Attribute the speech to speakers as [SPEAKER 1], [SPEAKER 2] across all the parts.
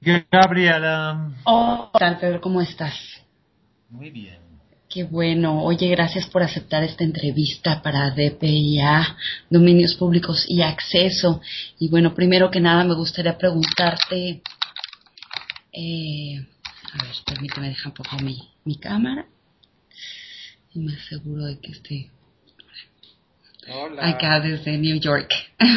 [SPEAKER 1] Gabriela.
[SPEAKER 2] Oh, ¿qué tal, Pedro? ¿Cómo estás?
[SPEAKER 1] Muy bien.
[SPEAKER 2] Qué bueno. Oye, gracias por aceptar esta entrevista para DPIA, Dominios Públicos y Acceso. Y bueno, primero que nada me gustaría preguntarte, a ver, permíteme dejar un poco mi cámara y me aseguro de que esté
[SPEAKER 1] Hola.
[SPEAKER 2] acá desde New York.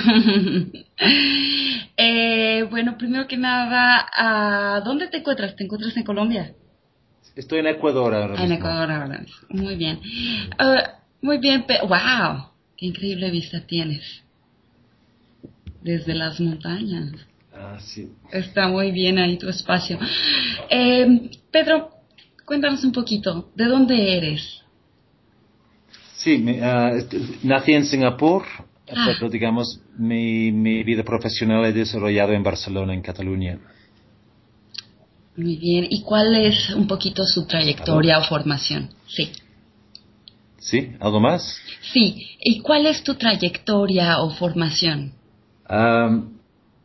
[SPEAKER 2] Bueno, primero que nada, ¿dónde te encuentras? ¿Te encuentras en Colombia?
[SPEAKER 1] Estoy en Ecuador ahora
[SPEAKER 2] En
[SPEAKER 1] mismo.
[SPEAKER 2] Ecuador ahora mismo. Muy bien. Muy bien, wow, qué increíble vista tienes desde las montañas.
[SPEAKER 1] Ah, sí.
[SPEAKER 2] Está muy bien ahí tu espacio. Pedro, cuéntanos un poquito, ¿de dónde eres?
[SPEAKER 1] Sí, nací en Singapur,
[SPEAKER 2] Ah,
[SPEAKER 1] pero digamos, mi vida profesional he desarrollado en Barcelona, en Cataluña.
[SPEAKER 2] muy bien. ¿Y cuál es un poquito su
[SPEAKER 1] ¿Aló?
[SPEAKER 2] trayectoria o formación? Sí.
[SPEAKER 1] ¿Sí? ¿Algo más?
[SPEAKER 2] Sí. ¿Y cuál es tu trayectoria o formación?
[SPEAKER 1] Am,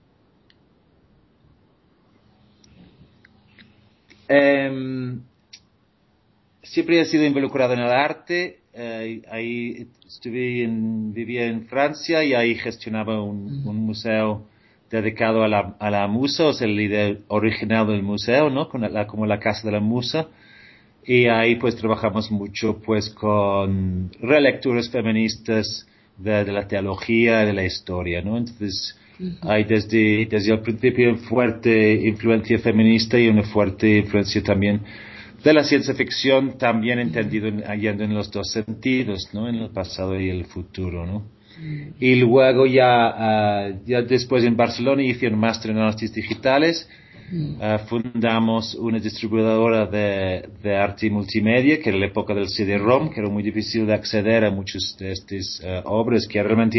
[SPEAKER 1] em, Siempre he sido involucrado en el arte. Ahí vivía en Francia y ahí gestionaba un museo dedicado a la musa, o sea, la idea original del museo, ¿no? Como la casa de la musa. Y ahí pues trabajamos mucho pues con relecturas feministas de la teología y de la historia, ¿no? Entonces hay desde el principio una fuerte influencia feminista y una fuerte influencia también de la ciencia ficción, también entendido yendo en los dos sentidos, ¿no? En el pasado y el futuro, ¿no? Y luego ya después en Barcelona hice un máster en análisis digitales. Fundamos una distribuidora de arte y multimedia, que era la época del CD-ROM, que era muy difícil de acceder a muchas de estas obras, que realmente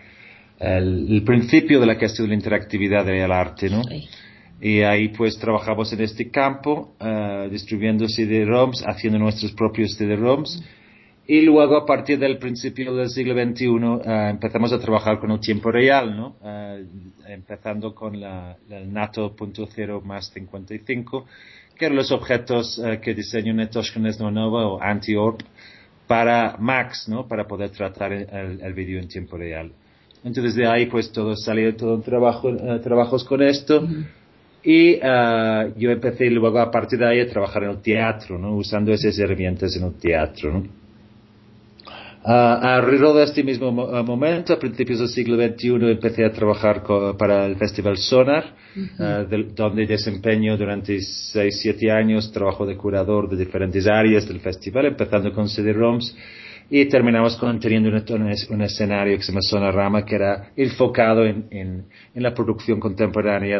[SPEAKER 1] el principio de la cuestión de la interactividad del arte, ¿no?
[SPEAKER 2] Sí.
[SPEAKER 1] Y ahí pues trabajamos en este campo, distribuyendo CD-ROMs, haciendo nuestros propios CD-ROMs. Y luego, a partir del principio del siglo XXI, empezamos a trabajar con el tiempo real, ¿no? Empezando con el NATO.0 más 55, que eran los objetos que diseñó Netoshka Neznonova o Anti-Orb para Max, ¿no? Para poder tratar el vídeo en tiempo real. Entonces, de ahí, pues, todo salió, todo un trabajo, trabajos con esto. Y yo empecé luego, a partir de ahí, a trabajar en el teatro, ¿no? Usando esas herramientas en el teatro, ¿no? Alrededor de este mismo momento, a principios del siglo XXI, empecé a trabajar para el Festival Sonar, donde desempeño durante 6, 7 años trabajo de curador de diferentes áreas del festival, empezando con CD-ROMs, y terminamos teniendo un escenario que se llama Sonarama, que era enfocado en la producción contemporánea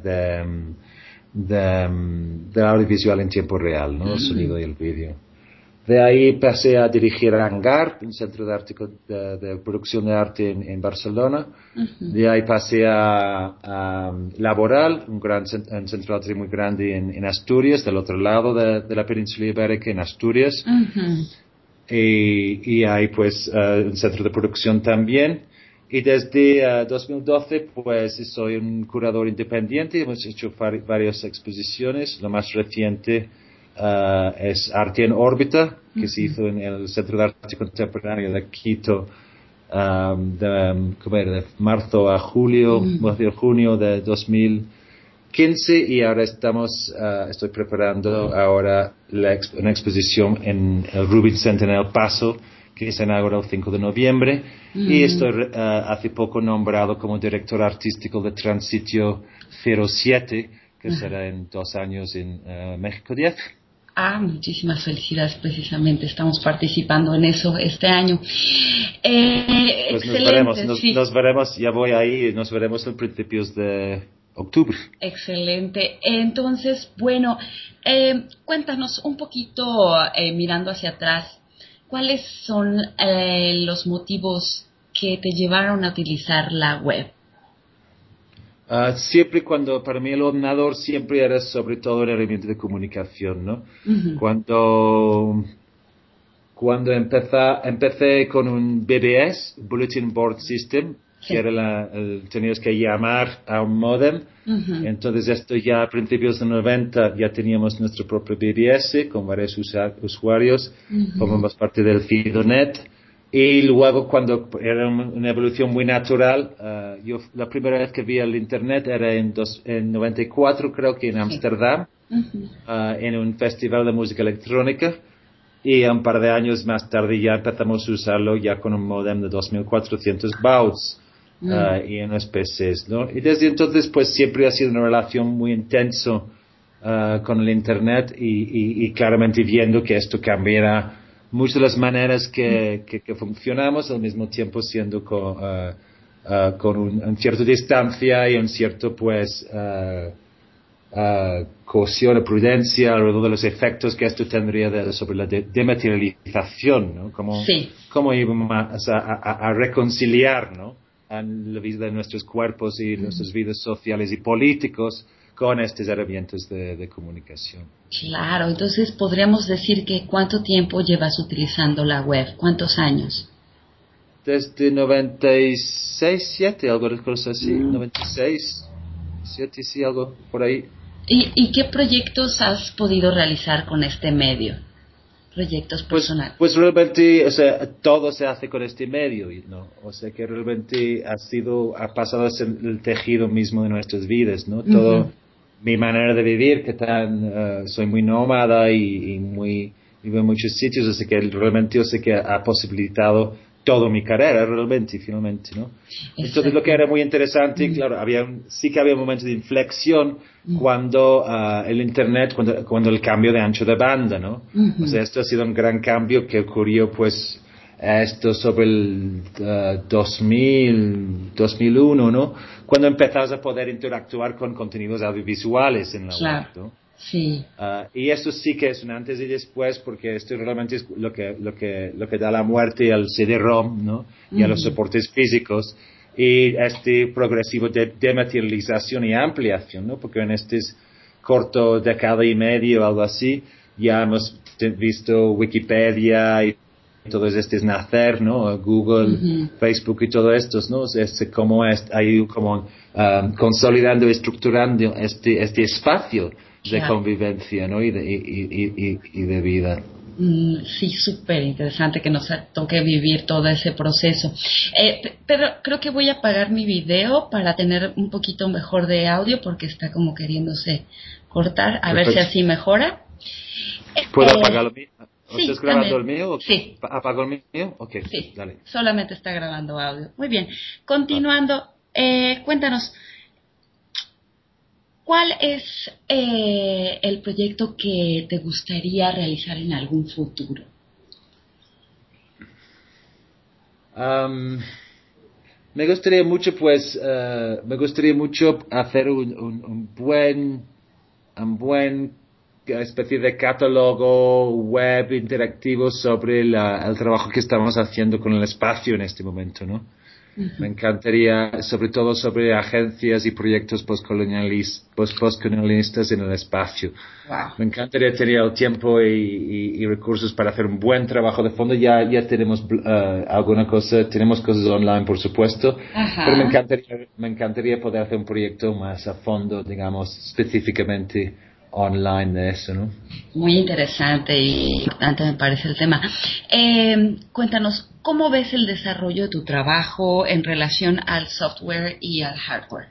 [SPEAKER 1] de audiovisual en tiempo real, ¿no? El sonido y el vídeo. De ahí pasé a dirigir Hangar, un centro de producción de arte en Barcelona. De ahí pasé a Laboral, un centro de arte muy grande en Asturias, del otro lado de la península ibérica, en Asturias. Y ahí pues un centro de producción también. Y desde 2012 pues soy un curador independiente, hemos hecho varias exposiciones. La más reciente es Arte en órbita, que se hizo en el Centro de Arte Contemporáneo de Quito, ¿cómo era? De marzo a julio, marzo a junio de 2015, y ahora estoy preparando ahora una exposición en el Rubin Center en El Paso, que se inaugura el 5 de noviembre, y estoy hace poco nombrado como director artístico de Transitio 07, que será en 2 años en México 10.
[SPEAKER 2] Muchísimas felicidades, precisamente estamos participando en eso este año.
[SPEAKER 1] Pues nos veremos,
[SPEAKER 2] Excelente, sí.
[SPEAKER 1] nos veremos, ya voy ahí, nos veremos en principios de octubre.
[SPEAKER 2] Excelente. Entonces, bueno, cuéntanos un poquito, mirando hacia atrás, ¿cuáles son los motivos que te llevaron a utilizar la web?
[SPEAKER 1] Siempre para mí el ordenador siempre era sobre todo una herramienta de comunicación, ¿no?
[SPEAKER 2] Ujú.
[SPEAKER 1] Cuando empecé con un BBS, Bulletin Board System,
[SPEAKER 2] Sí.
[SPEAKER 1] que era tenías que llamar a un módem. Entonces esto ya a principios de 90 ya teníamos nuestro propio BBS con varios usuarios, formamos parte del FidoNet. Y luego cuando era una evolución muy natural, yo la primera vez que vi el internet era en 94, creo que en Ámsterdam, en un festival de música electrónica, y un par de años más tarde ya empezamos a usarlo ya con un modem de 2400 bauts y en los PCs, ¿no? Y desde entonces pues siempre ha sido una relación muy intensa con el internet y claramente viendo que esto cambiará muchas de las maneras que funcionamos, al mismo tiempo siendo con un cierto distancia y un cierto pues cohesión y prudencia alrededor de los efectos que esto tendría sobre la dematerialización, ¿no? Cómo íbamos a reconciliar, ¿no? En la vida de nuestros cuerpos y nuestras vidas sociales y políticos con estas herramientas de comunicación.
[SPEAKER 2] Claro, entonces podríamos decir que ¿cuánto tiempo llevas utilizando la web? ¿Cuántos años?
[SPEAKER 1] Desde 96, 7, algo de cosas así, 96, 7, sí, algo por ahí.
[SPEAKER 2] ¿Y qué proyectos has podido realizar con este medio? Proyectos personales.
[SPEAKER 1] Pues realmente, o sea, todo se hace con este medio, ¿no? O sea, que realmente ha pasado a ser el tejido mismo de nuestras vidas, ¿no? Todo, mi manera de vivir, soy muy nómada y vivo en muchos sitios, o sea que realmente yo sé que ha posibilitado toda mi carrera realmente, finalmente, ¿no? Entonces lo que era muy interesante, claro, sí que había un momento de inflexión cuando el internet, cuando el cambio de ancho de banda, ¿no? O sea, esto ha sido un gran cambio que ocurrió pues esto sobre el 2001, ¿no? Cuando empezamos a poder interactuar con contenidos audiovisuales en la web, ¿no?
[SPEAKER 2] Sí.
[SPEAKER 1] Y eso sí que es un antes y después, porque esto realmente es lo que da la muerte al CD-ROM, ¿no? Y a los soportes físicos. Y este progresivo de dematerialización y ampliación, ¿no? Porque en este corto década y medio o algo así, ya hemos visto Wikipedia y todos estos nacer, ¿no? Google, Facebook y todo esto, ¿no? Cómo ha ido como consolidando y estructurando este espacio de convivencia, ¿no? Y de vida.
[SPEAKER 2] Sí, súper interesante que nos toque vivir todo ese proceso. Pero creo que voy a apagar mi video para tener un poquito mejor de audio porque está como queriéndose cortar. A ver si así mejora.
[SPEAKER 1] ¿Puedo apagarlo?
[SPEAKER 2] Sí,
[SPEAKER 1] ¿Estás grabando
[SPEAKER 2] también.
[SPEAKER 1] el mío?
[SPEAKER 2] Sí.
[SPEAKER 1] ¿Apago el mío? Ok,
[SPEAKER 2] sí,
[SPEAKER 1] dale.
[SPEAKER 2] solamente está grabando audio. Muy bien. Continuando, cuéntanos, ¿cuál es el proyecto que te gustaría realizar en algún futuro?
[SPEAKER 1] Me gustaría mucho, pues, hacer un buen especie de catálogo web interactivo sobre el trabajo que estamos haciendo con el espacio en este momento, ¿no? Me encantaría, sobre todo sobre agencias y proyectos postcolonialistas en el espacio.
[SPEAKER 2] Wow.
[SPEAKER 1] Me encantaría tener el tiempo y recursos para hacer un buen trabajo de fondo. Ya tenemos tenemos cosas online, por supuesto, pero me encantaría poder hacer un proyecto más a fondo, digamos, específicamente online de eso, ¿no?
[SPEAKER 2] Muy interesante y importante me parece el tema. Cuéntanos, ¿cómo ves el desarrollo de tu trabajo en relación al software y al hardware?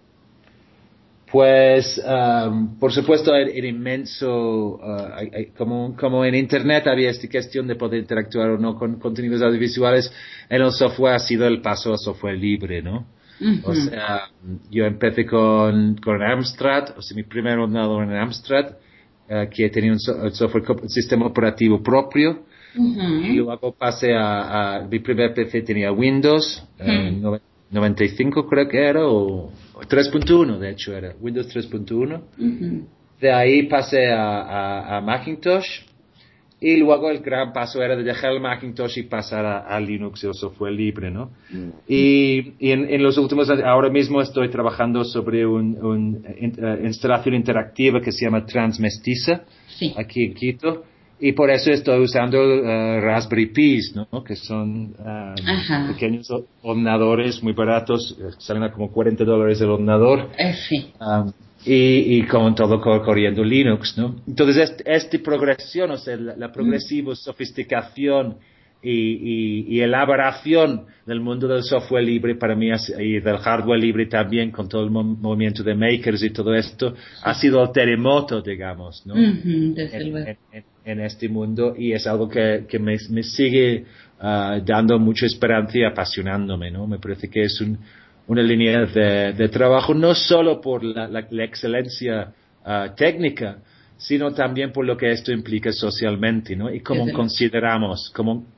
[SPEAKER 1] Pues, por supuesto, era inmenso, como en Internet había esta cuestión de poder interactuar o no con contenidos audiovisuales, en el software ha sido el paso a software libre, ¿no? O sea, yo empecé con Amstrad, o sea, mi primer ordenador en Amstrad, que tenía un sistema operativo propio, y luego pasé mi primer PC tenía Windows, 95 creo que era, o 3.1 de hecho era, Windows 3.1. De ahí pasé a Macintosh, y luego el gran paso era de dejar el Macintosh y pasar a Linux, el software libre, ¿no? Y en los últimos años, ahora mismo estoy trabajando sobre una instalación interactiva que se llama Transmestiza, aquí en Quito, Y por eso estoy usando Raspberry Pis, ¿no? Que son pequeños ordenadores muy baratos, salen a como $40 el ordenador.
[SPEAKER 2] Sí.
[SPEAKER 1] Y con todo corriendo Linux, ¿no? Entonces, esta progresión, o sea, la progresiva sofisticación y elaboración del mundo del software libre para mí y del hardware libre también, con todo el movimiento de makers y todo esto, ha sido el terremoto, digamos, ¿no?
[SPEAKER 2] Desde luego.
[SPEAKER 1] En este mundo, y es algo que me sigue dando mucha esperanza y apasionándome, ¿no? Me parece que es una línea de trabajo no solo por la excelencia técnica, sino también por lo que esto implica socialmente, ¿no? Y cómo consideramos, cómo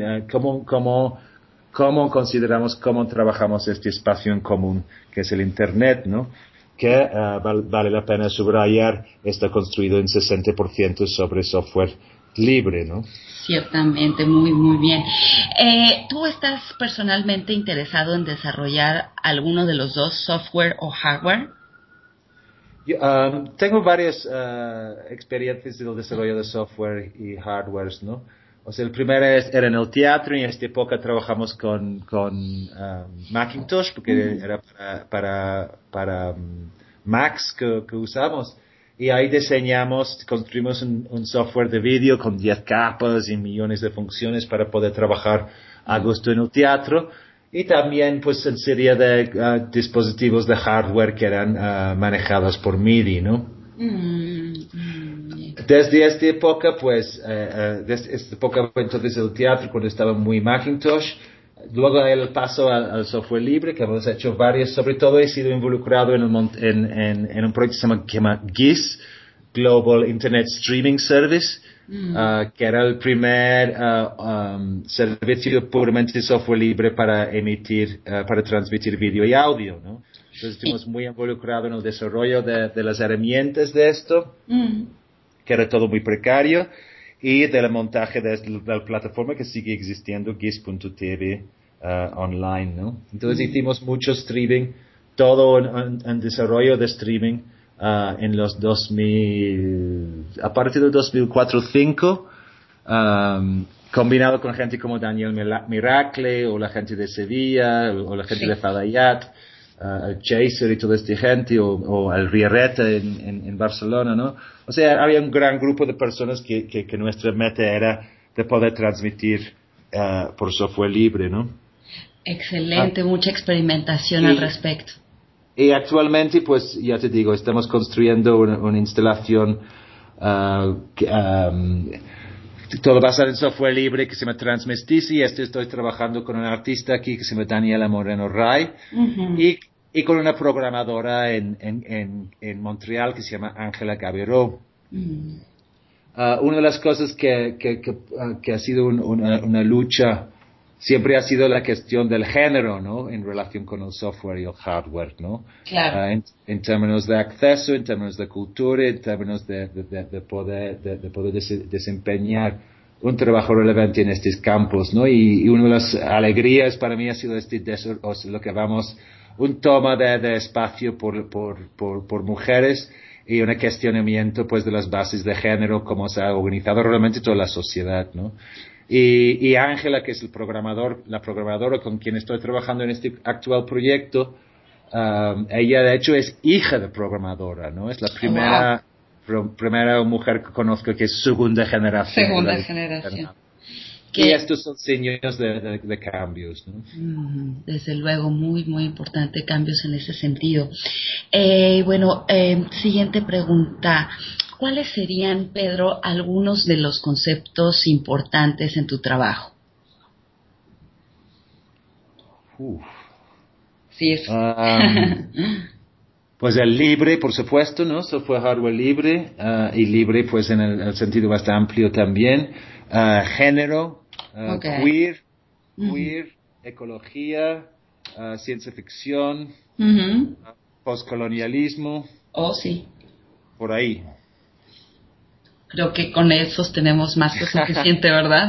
[SPEAKER 1] consideramos, cómo trabajamos este espacio en común, que es el Internet, ¿no? Que vale la pena subrayar, está construido en 60% sobre software libre, ¿no?
[SPEAKER 2] Ciertamente, muy, muy bien. ¿Tú estás personalmente interesado en desarrollar alguno de los dos, software o hardware?
[SPEAKER 1] Yo, tengo varias experiencias en el desarrollo de software y hardware, ¿no? O sea, el primero era en el teatro, y en esta época trabajamos con Macintosh, porque era para Macs que usamos. Y ahí construimos un software de vídeo con 10 capas y millones de funciones para poder trabajar a gusto en el teatro. Y también, pues, en serie de dispositivos de hardware que eran manejados por MIDI, ¿no? Desde esta época, pues, desde esta época, entonces, el teatro, cuando estaba muy Macintosh, luego el paso al software libre, que hemos hecho varios, sobre todo he sido involucrado en un proyecto que se llama GIS, Global Internet Streaming Service, que era el primer servicio puramente software libre para transmitir vídeo y audio, ¿no? Entonces estuvimos muy involucrados en el desarrollo de las herramientas de esto, que era todo muy precario, y del montaje de la plataforma que sigue existiendo, GIS.tv online, ¿no? Entonces hicimos mucho streaming, todo en desarrollo de streaming en los 2000, a partir del 2004-2005, combinado con gente como Daniel Miracle, o la gente de Sevilla, o la gente de Fadayat, el Chaser y toda esta gente, o el Riereta en Barcelona, ¿no? O sea, había un gran grupo de personas que nuestra meta era de poder transmitir por software libre, ¿no?
[SPEAKER 2] Excelente, mucha experimentación al respecto.
[SPEAKER 1] Y actualmente, pues, ya te digo, estamos construyendo una instalación todo basado en software libre, que se llama Transmestici, y estoy trabajando con un artista aquí que se llama Daniela Moreno Ray, y con una programadora en Montreal que se llama Ángela Gaberó. Una de las cosas que ha sido una lucha siempre ha sido la cuestión del género, ¿no? En relación con el software y el hardware, ¿no?
[SPEAKER 2] Claro.
[SPEAKER 1] En términos de acceso, en términos de cultura, en términos de poder desempeñar un trabajo relevante en estos campos, ¿no? Y una de las alegrías para mí ha sido lo que llamamos un toma de espacio por mujeres, y un cuestionamiento, pues, de las bases de género, cómo se ha organizado realmente toda la sociedad, ¿no? Y Ángela, que es la programadora con quien estoy trabajando en este actual proyecto, ella de hecho es hija de programadora, ¿no? Es la primera mujer que conozco que es segunda generación.
[SPEAKER 2] Segunda generación.
[SPEAKER 1] Y estos son signos de cambios, ¿no?
[SPEAKER 2] Desde luego, muy, muy importante cambios en ese sentido. Siguiente pregunta. ¿Cuáles serían, Pedro, algunos de los conceptos importantes en tu trabajo? Sí.
[SPEAKER 1] Pues el libre, por supuesto, ¿no? Software hardware libre, y libre, pues, en el sentido más amplio también. Género, queer, ecología, ciencia ficción, postcolonialismo.
[SPEAKER 2] Oh, sí.
[SPEAKER 1] Por ahí.
[SPEAKER 2] Creo que con esos tenemos más que suficiente, ¿verdad?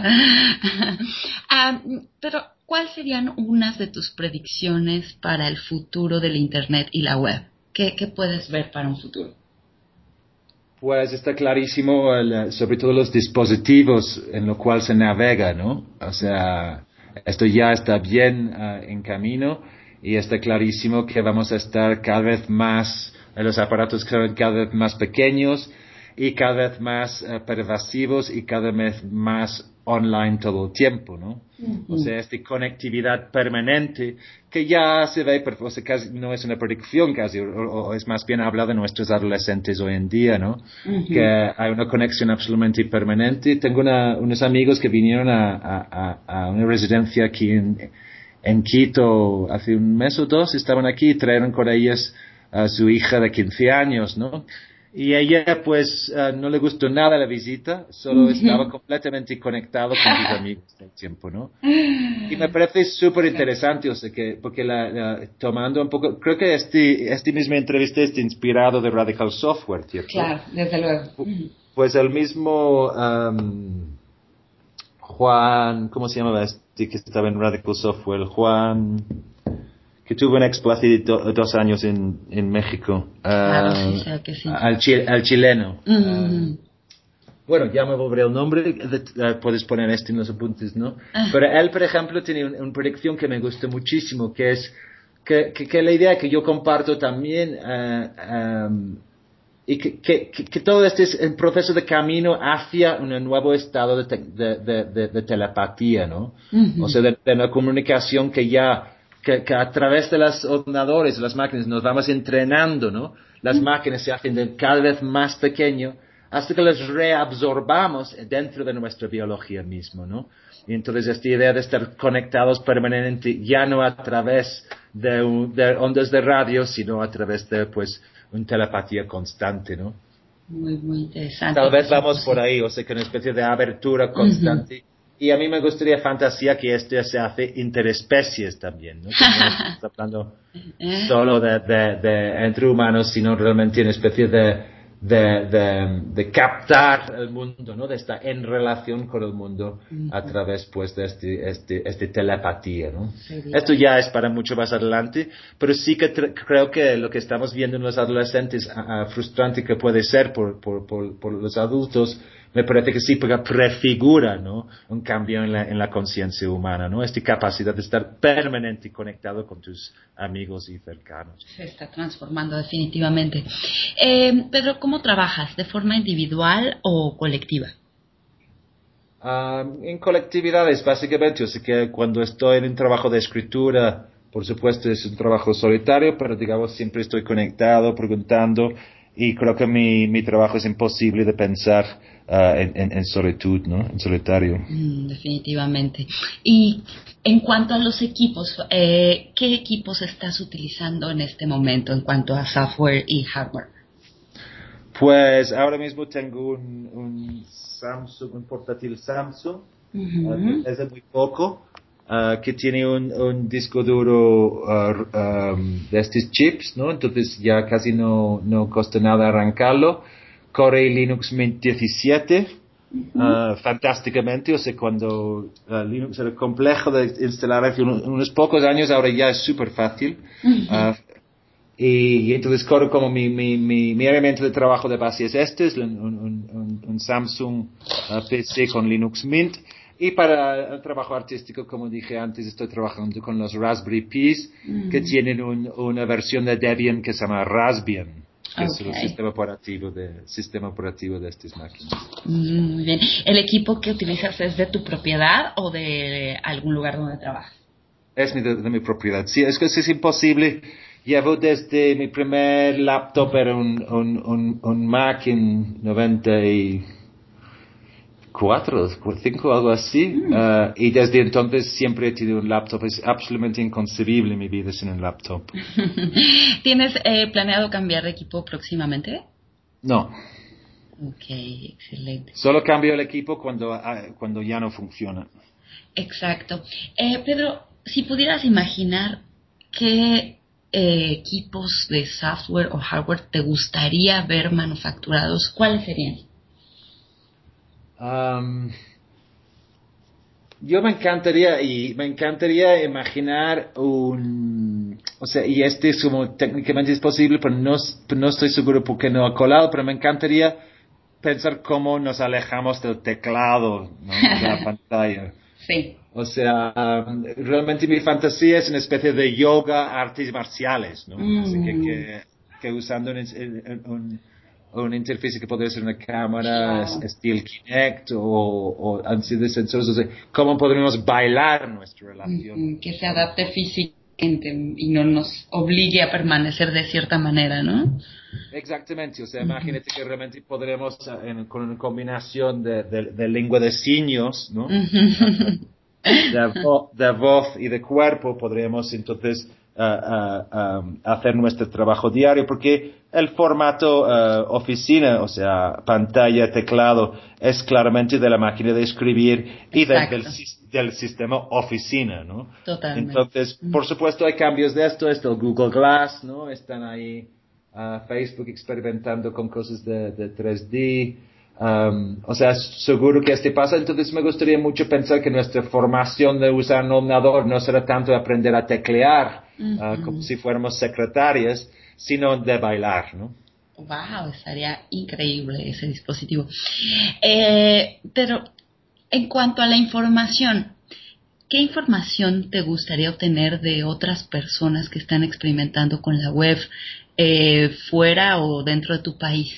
[SPEAKER 2] Pero, ¿cuáles serían unas de tus predicciones para el futuro del Internet y la web? ¿Qué puedes ver para un futuro?
[SPEAKER 1] Pues está clarísimo, sobre todo los dispositivos en los cuales se navega, ¿no? O sea, esto ya está bien en camino y está clarísimo que vamos a estar cada vez más, los aparatos cada vez más pequeños y cada vez más pervasivos y cada vez más online todo el tiempo, ¿no? O sea, esta conectividad permanente que ya se ve, o sea, casi no es una predicción casi, o es más bien habla de nuestros adolescentes hoy en día, ¿no? Que hay una conexión absolutamente permanente. Tengo unos amigos que vinieron a una residencia aquí en Quito hace un mes o dos, estaban aquí y trajeron con ellas a su hija de 15 años, ¿no? Y ella, pues, no le gustó nada la visita, solo estaba completamente conectado con sus amigos todo el tiempo, ¿no? Y me parece súper interesante, o sea, que, porque tomando un poco, creo que este misma entrevista está inspirado de Radical Software, ¿cierto?
[SPEAKER 2] Claro, desde luego.
[SPEAKER 1] Pues el mismo Juan, ¿cómo se llamaba este que estaba en Radical Software? Juan, que tuvo una expo hace 2 años en México.
[SPEAKER 2] Claro, sí, sé que sí.
[SPEAKER 1] Al chileno. Bueno, ya me volveré el nombre, puedes poner esto en los apuntes, ¿no? Pero él, por ejemplo, tiene una predicción que me gusta muchísimo, que es que la idea que yo comparto también, y que todo este es el proceso de camino hacia un nuevo estado de telepatía, ¿no? O sea, de una comunicación que a través de los ordenadores, las máquinas, nos vamos entrenando, ¿no? Las máquinas se hacen cada vez más pequeño hasta que las reabsorbamos dentro de nuestra biología mismo, ¿no? Y entonces esta idea de estar conectados permanentemente, ya no a través de ondas de radio, sino a través de, pues, una telepatía constante, ¿no?
[SPEAKER 2] Muy, muy interesante.
[SPEAKER 1] Tal vez vamos por ahí, o sea, que una especie de abertura constante. Y a mí me gustaría fantasía que esto se hace interespecies también, ¿no? Que no estamos hablando solo de entre humanos, sino realmente una especie de captar el mundo, ¿no? De estar en relación con el mundo a través, pues, de este telepatía, ¿no? Esto ya es para mucho más adelante, pero sí que creo que lo que estamos viendo en los adolescentes, frustrante que puede ser por los adultos, me parece que sí prefigura, ¿no? Un cambio en la conciencia humana, ¿no? Esta capacidad de estar permanente y conectado con tus amigos y cercanos.
[SPEAKER 2] Se está transformando definitivamente. Pedro, ¿cómo trabajas? ¿De forma individual o colectiva?
[SPEAKER 1] En colectividades, básicamente. O sea que cuando estoy en un trabajo de escritura, por supuesto es un trabajo solitario, pero digamos siempre estoy conectado, preguntando, y creo que mi trabajo es imposible de pensar en solitud, ¿no? En solitario.
[SPEAKER 2] Definitivamente. Y en cuanto a los equipos, ¿qué equipos estás utilizando en este momento en cuanto a software y hardware?
[SPEAKER 1] Pues ahora mismo tengo un Samsung, un portátil Samsung, desde muy poco, que tiene un disco duro de estos chips, ¿no? Entonces ya casi no cuesta nada arrancarlo. Corre Linux Mint 17, fantásticamente. O sea, cuando Linux era complejo de instalar hace unos pocos años, ahora ya es súper fácil. Y entonces corre como mi herramienta de trabajo de base es es un Samsung PC con Linux Mint. Y para el trabajo artístico, como dije antes, estoy trabajando con los Raspberry Pis, que tienen una versión de Debian que se llama Raspbian, que es el sistema operativo de estas máquinas.
[SPEAKER 2] Muy bien. ¿El equipo que utilizas es de tu propiedad o de algún lugar donde trabajas?
[SPEAKER 1] Es de mi propiedad. Sí, es que es imposible. Llevo desde mi primer laptop, era un Mac en 94, 5, algo así. Y desde entonces siempre he tenido un laptop. Es absolutamente inconcebible mi vida sin un laptop.
[SPEAKER 2] ¿Tienes planeado cambiar de equipo próximamente?
[SPEAKER 1] No.
[SPEAKER 2] Ok, excelente.
[SPEAKER 1] Solo cambio el equipo cuando ya no funciona.
[SPEAKER 2] Exacto. Pedro, si pudieras imaginar qué equipos de software o hardware te gustaría ver manufacturados, ¿cuáles serían?
[SPEAKER 1] Yo me encantaría imaginar o sea, y es como técnicamente es posible, pero no estoy seguro porque no ha colado, pero me encantaría pensar cómo nos alejamos del teclado, ¿no? De la pantalla.
[SPEAKER 2] Sí.
[SPEAKER 1] O sea, realmente mi fantasía es una especie de yoga, artes marciales, ¿no? Así que usando un interfaz que podría ser una cámara,
[SPEAKER 2] Claro.
[SPEAKER 1] estilo Kinect o así de sensores, o sea, cómo podríamos bailar nuestra relación.
[SPEAKER 2] Que se adapte físicamente y no nos obligue a permanecer de cierta manera, ¿no?
[SPEAKER 1] Exactamente, o sea, imagínate que realmente podremos, con una combinación de lengua de signos, ¿no? De voz y de cuerpo, podríamos entonces hacer nuestro trabajo diario, porque el formato oficina, o sea, pantalla, teclado, es claramente de la máquina de escribir y del sistema oficina, ¿no?
[SPEAKER 2] Totalmente.
[SPEAKER 1] Entonces, por supuesto, hay cambios de esto, el Google Glass, ¿no? Están ahí Facebook experimentando con cosas de 3D. O sea, seguro que pasa. Entonces me gustaría mucho pensar que nuestra formación de usar un ordenador no será tanto de aprender a teclear, como si fuéramos secretarias, sino de bailar, ¿no?
[SPEAKER 2] Wow, estaría increíble ese dispositivo. Pero en cuanto a la información, ¿qué información te gustaría obtener de otras personas que están experimentando con la web fuera o dentro de tu país?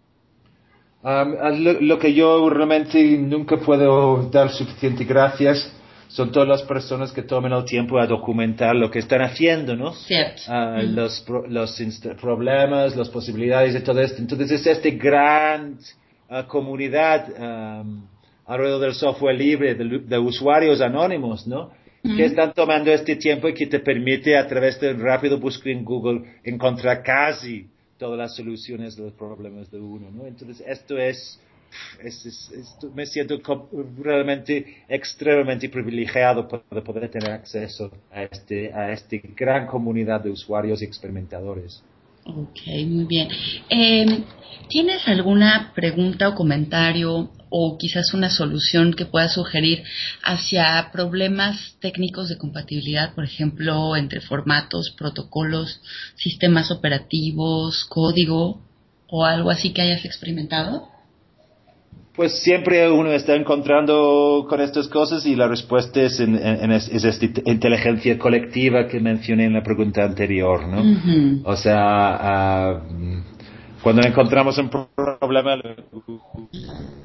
[SPEAKER 1] Lo que yo realmente nunca puedo dar suficiente gracias son todas las personas que toman el tiempo a documentar lo que están haciendo, ¿no?
[SPEAKER 2] Cierto.
[SPEAKER 1] Los problemas, las posibilidades y todo esto. Entonces es esta gran comunidad alrededor del software libre, de usuarios anónimos, ¿no? Que están tomando este tiempo y que te permite a través de un rápido búsqueda en Google encontrar casi todas las soluciones de los problemas de uno, ¿no? Entonces me siento realmente extremadamente privilegiado para poder tener acceso a esta gran comunidad de usuarios y experimentadores.
[SPEAKER 2] Ok, muy bien. ¿Tienes alguna pregunta o comentario o quizás una solución que puedas sugerir hacia problemas técnicos de compatibilidad, por ejemplo, entre formatos, protocolos, sistemas operativos, código o algo así que hayas experimentado?
[SPEAKER 1] Pues siempre uno está encontrando con estas cosas y la respuesta es esta inteligencia colectiva que mencioné en la pregunta anterior, ¿no? O sea, cuando encontramos un problema,